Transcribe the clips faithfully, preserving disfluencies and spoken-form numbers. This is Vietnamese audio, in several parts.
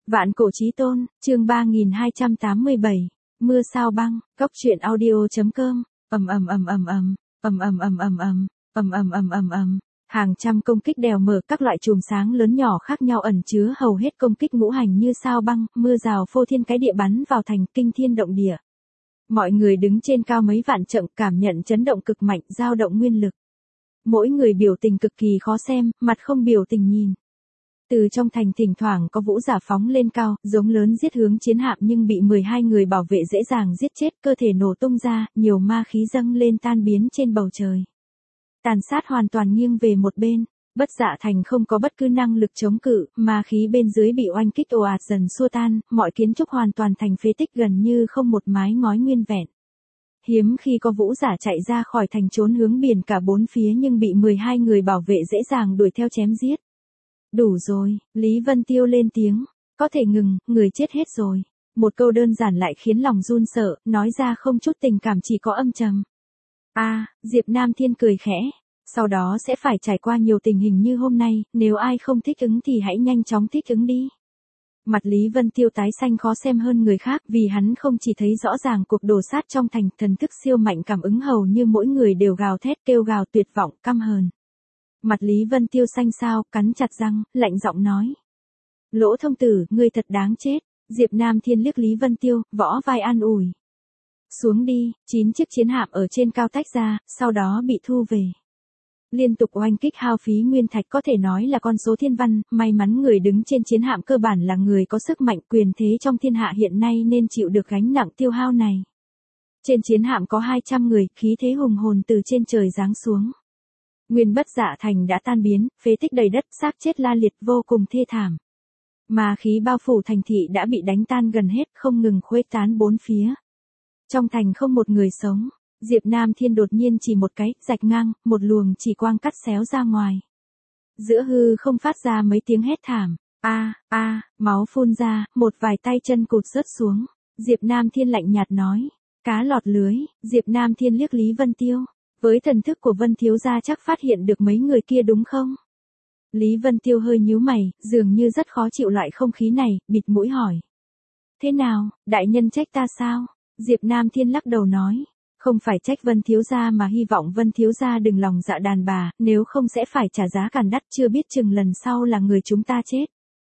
Vạn cổ chí tôn, chương ba nghìn hai trăm tám mươi bảy, mưa sao băng, cốc truyện audio.com, ầm ầm ầm ầm ầm, ầm ầm ầm ầm ầm, ầm ầm ầm ầm ầm. Hàng trăm công kích đèo mở các loại chùm sáng lớn nhỏ khác nhau ẩn chứa hầu hết công kích ngũ hành như sao băng, mưa rào phô thiên cái địa bắn vào thành kinh thiên động địa. Mọi người đứng trên cao mấy vạn trượng cảm nhận chấn động cực mạnh, dao động nguyên lực. Mỗi người biểu tình cực kỳ khó xem, mặt không biểu tình nhìn. Từ trong thành thỉnh thoảng có vũ giả phóng lên cao, giống lớn giết hướng chiến hạm nhưng bị mười hai người bảo vệ dễ dàng giết chết, cơ thể nổ tung ra, nhiều ma khí dâng lên tan biến trên bầu trời. Tàn sát hoàn toàn nghiêng về một bên, Bất Dạ Thành không có bất cứ năng lực chống cự, ma khí bên dưới bị oanh kích ồ ạt dần xua tan, mọi kiến trúc hoàn toàn thành phế tích gần như không một mái ngói nguyên vẹn. Hiếm khi có vũ giả chạy ra khỏi thành trốn hướng biển cả bốn phía nhưng bị mười hai người bảo vệ dễ dàng đuổi theo chém giết. Đủ rồi, Lý Vân Tiêu lên tiếng, có thể ngừng, người chết hết rồi. Một câu đơn giản lại khiến lòng run sợ, nói ra không chút tình cảm chỉ có âm trầm. A, à, Diệp Nam Thiên cười khẽ, sau đó sẽ phải trải qua nhiều tình hình như hôm nay, nếu ai không thích ứng thì hãy nhanh chóng thích ứng đi. Mặt Lý Vân Tiêu tái xanh khó xem hơn người khác vì hắn không chỉ thấy rõ ràng cuộc đổ sát trong thành, thần thức siêu mạnh cảm ứng hầu như mỗi người đều gào thét kêu gào tuyệt vọng, căm hờn. Mặt Lý Vân Tiêu xanh xao, cắn chặt răng, lạnh giọng nói. Lỗ thông tử, ngươi thật đáng chết. Diệp Nam Thiên liếc Lý Vân Tiêu, võ vai an ủi. Xuống đi, chín chiếc chiến hạm ở trên cao tách ra, sau đó bị thu về. Liên tục oanh kích hao phí nguyên thạch có thể nói là con số thiên văn, may mắn người đứng trên chiến hạm cơ bản là người có sức mạnh quyền thế trong thiên hạ hiện nay nên chịu được gánh nặng tiêu hao này. Trên chiến hạm có hai trăm người, khí thế hùng hồn từ trên trời giáng xuống. Nguyên Bất Dạ Thành đã tan biến, phế tích đầy đất, xác chết la liệt vô cùng thê thảm. Ma khí bao phủ thành thị đã bị đánh tan gần hết, không ngừng khuếch tán bốn phía. Trong thành không một người sống, Diệp Nam Thiên đột nhiên chỉ một cái, rạch ngang, một luồng chỉ quang cắt xéo ra ngoài. Giữa hư không phát ra mấy tiếng hét thảm, a a, máu phun ra, một vài tay chân cụt rớt xuống. Diệp Nam Thiên lạnh nhạt nói, cá lọt lưới. Diệp Nam Thiên liếc Lý Vân Tiêu, với thần thức của Vân thiếu gia chắc phát hiện được mấy người kia đúng không? Lý Vân Tiêu hơi nhíu mày, dường như rất khó chịu loại không khí này, bịt mũi hỏi. Thế nào, đại nhân trách ta sao? Diệp Nam Thiên lắc đầu nói, không phải trách Vân thiếu gia mà hy vọng Vân thiếu gia đừng lòng dạ đàn bà, nếu không sẽ phải trả giá càn đắt, chưa biết chừng lần sau là người chúng ta chết.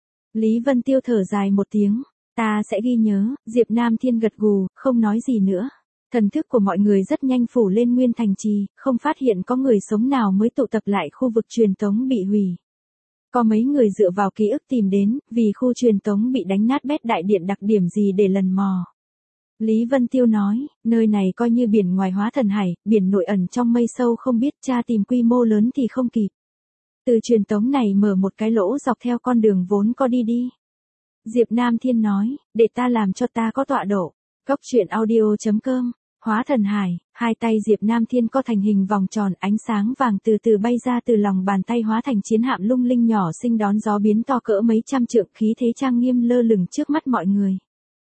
Lý Vân Tiêu thở dài một tiếng, ta sẽ ghi nhớ. Diệp Nam Thiên gật gù, không nói gì nữa. Thần thức của mọi người rất nhanh phủ lên nguyên thành trì, không phát hiện có người sống nào mới tụ tập lại khu vực truyền tống bị hủy. Có mấy người dựa vào ký ức tìm đến, vì khu truyền tống bị đánh nát bét đại điện đặc điểm gì để lần mò. Lý Vân Tiêu nói, nơi này coi như biển ngoài hóa thần hải, biển nội ẩn trong mây sâu không biết tra tìm quy mô lớn thì không kịp. Từ truyền tống này mở một cái lỗ dọc theo con đường vốn có đi đi. Diệp Nam Thiên nói, để ta làm cho ta có tọa độ. Cốc truyện audio.com. Hóa thần hải, hai tay Diệp Nam Thiên co thành hình vòng tròn, ánh sáng vàng từ từ bay ra từ lòng bàn tay hóa thành chiến hạm lung linh nhỏ xinh đón gió biến to cỡ mấy trăm trượng, khí thế trang nghiêm lơ lửng trước mắt mọi người.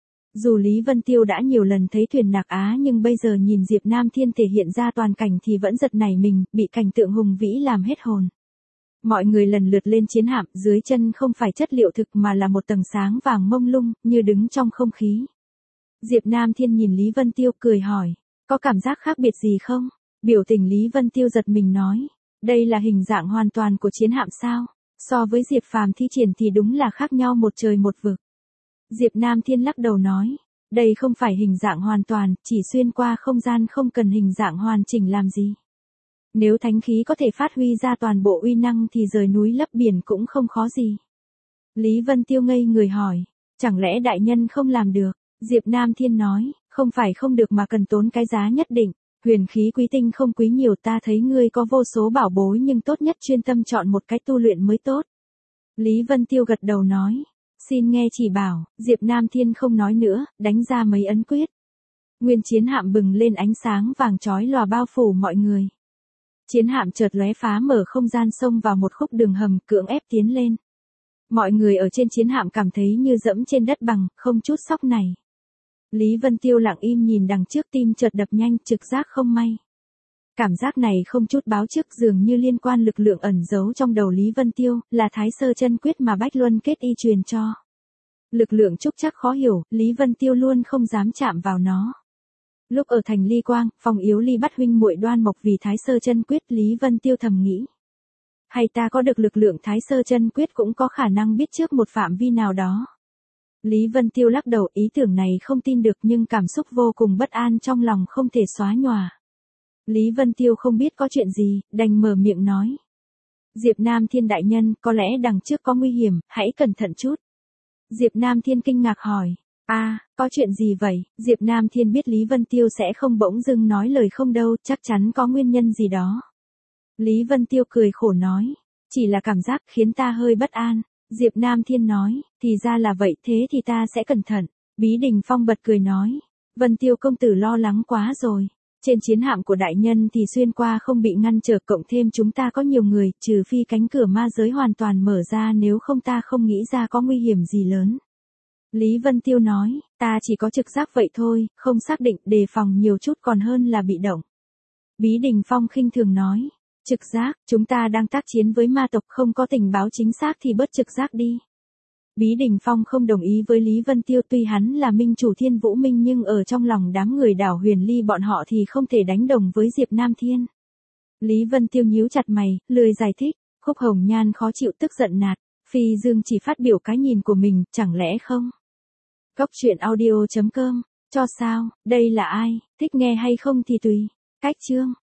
Dù Lý Vân Tiêu đã nhiều lần thấy thuyền Nạc Á nhưng bây giờ nhìn Diệp Nam Thiên thể hiện ra toàn cảnh thì vẫn giật nảy mình, bị cảnh tượng hùng vĩ làm hết hồn. Mọi người lần lượt lên chiến hạm, dưới chân không phải chất liệu thực mà là một tầng sáng vàng mông lung, như đứng trong không khí. Diệp Nam Thiên nhìn Lý Vân Tiêu cười hỏi, có cảm giác khác biệt gì không? Biểu tình Lý Vân Tiêu giật mình nói, đây là hình dạng hoàn toàn của chiến hạm sao? So với Diệp Phàm thi triển thì đúng là khác nhau một trời một vực. Diệp Nam Thiên lắc đầu nói, đây không phải hình dạng hoàn toàn, chỉ xuyên qua không gian không cần hình dạng hoàn chỉnh làm gì. Nếu thánh khí có thể phát huy ra toàn bộ uy năng thì rời núi lấp biển cũng không khó gì. Lý Vân Tiêu ngây người hỏi, chẳng lẽ đại nhân không làm được? Diệp Nam Thiên nói, không phải không được mà cần tốn cái giá nhất định, huyền khí quý tinh không quý nhiều, ta thấy ngươi có vô số bảo bối nhưng tốt nhất chuyên tâm chọn một cái tu luyện mới tốt. Lý Vân Tiêu gật đầu nói, xin nghe chỉ bảo. Diệp Nam Thiên không nói nữa, đánh ra mấy ấn quyết. Nguyên chiến hạm bừng lên ánh sáng vàng chói lòa bao phủ mọi người. Chiến hạm chợt lóe phá mở không gian xông vào một khúc đường hầm, cưỡng ép tiến lên. Mọi người ở trên chiến hạm cảm thấy như dẫm trên đất bằng, không chút sóc này. Lý Vân Tiêu lặng im nhìn đằng trước, tim chợt đập nhanh, trực giác không may. Cảm giác này không chút báo trước, dường như liên quan lực lượng ẩn giấu trong đầu Lý Vân Tiêu, là Thái Sơ Chân Quyết mà Bách Luân Kết Y truyền cho. Lực lượng trúc chắc khó hiểu, Lý Vân Tiêu luôn không dám chạm vào nó. Lúc ở thành Ly Quang, Phong Yếu Ly bắt huynh muội Đoan Mộc vì Thái Sơ Chân Quyết, Lý Vân Tiêu thầm nghĩ. Hay ta có được lực lượng Thái Sơ Chân Quyết cũng có khả năng biết trước một phạm vi nào đó. Lý Vân Tiêu lắc đầu, ý tưởng này không tin được, nhưng cảm xúc vô cùng bất an trong lòng không thể xóa nhòa. Lý Vân Tiêu không biết có chuyện gì, đành mở miệng nói. Diệp Nam Thiên đại nhân, có lẽ đằng trước có nguy hiểm, hãy cẩn thận chút. Diệp Nam Thiên kinh ngạc hỏi. a à, có chuyện gì vậy? Diệp Nam Thiên biết Lý Vân Tiêu sẽ không bỗng dưng nói lời không đâu, chắc chắn có nguyên nhân gì đó. Lý Vân Tiêu cười khổ nói. Chỉ là cảm giác khiến ta hơi bất an. Diệp Nam Thiên nói, thì ra là vậy, thế thì ta sẽ cẩn thận. Bí Đình Phong bật cười nói. Vân Tiêu công tử lo lắng quá rồi. Trên chiến hạm của đại nhân thì xuyên qua không bị ngăn trở, cộng thêm chúng ta có nhiều người, trừ phi cánh cửa ma giới hoàn toàn mở ra, nếu không ta không nghĩ ra có nguy hiểm gì lớn. Lý Vân Tiêu nói, ta chỉ có trực giác vậy thôi, không xác định, đề phòng nhiều chút còn hơn là bị động. Bí Đình Phong khinh thường nói, trực giác, chúng ta đang tác chiến với ma tộc, không có tình báo chính xác thì bớt trực giác đi. Bí Đình Phong không đồng ý với Lý Vân Tiêu, tuy hắn là minh chủ Thiên Vũ Minh nhưng ở trong lòng đám người đảo Huyền Ly bọn họ thì không thể đánh đồng với Diệp Nam Thiên. Lý Vân Tiêu nhíu chặt mày, lười giải thích. Khúc Hồng Nhan khó chịu tức giận nạt, Phi Dương chỉ phát biểu cái nhìn của mình, chẳng lẽ không? Cốc truyện audio chấm com, cho sao, đây là ai, thích nghe hay không thì tùy. Cách chương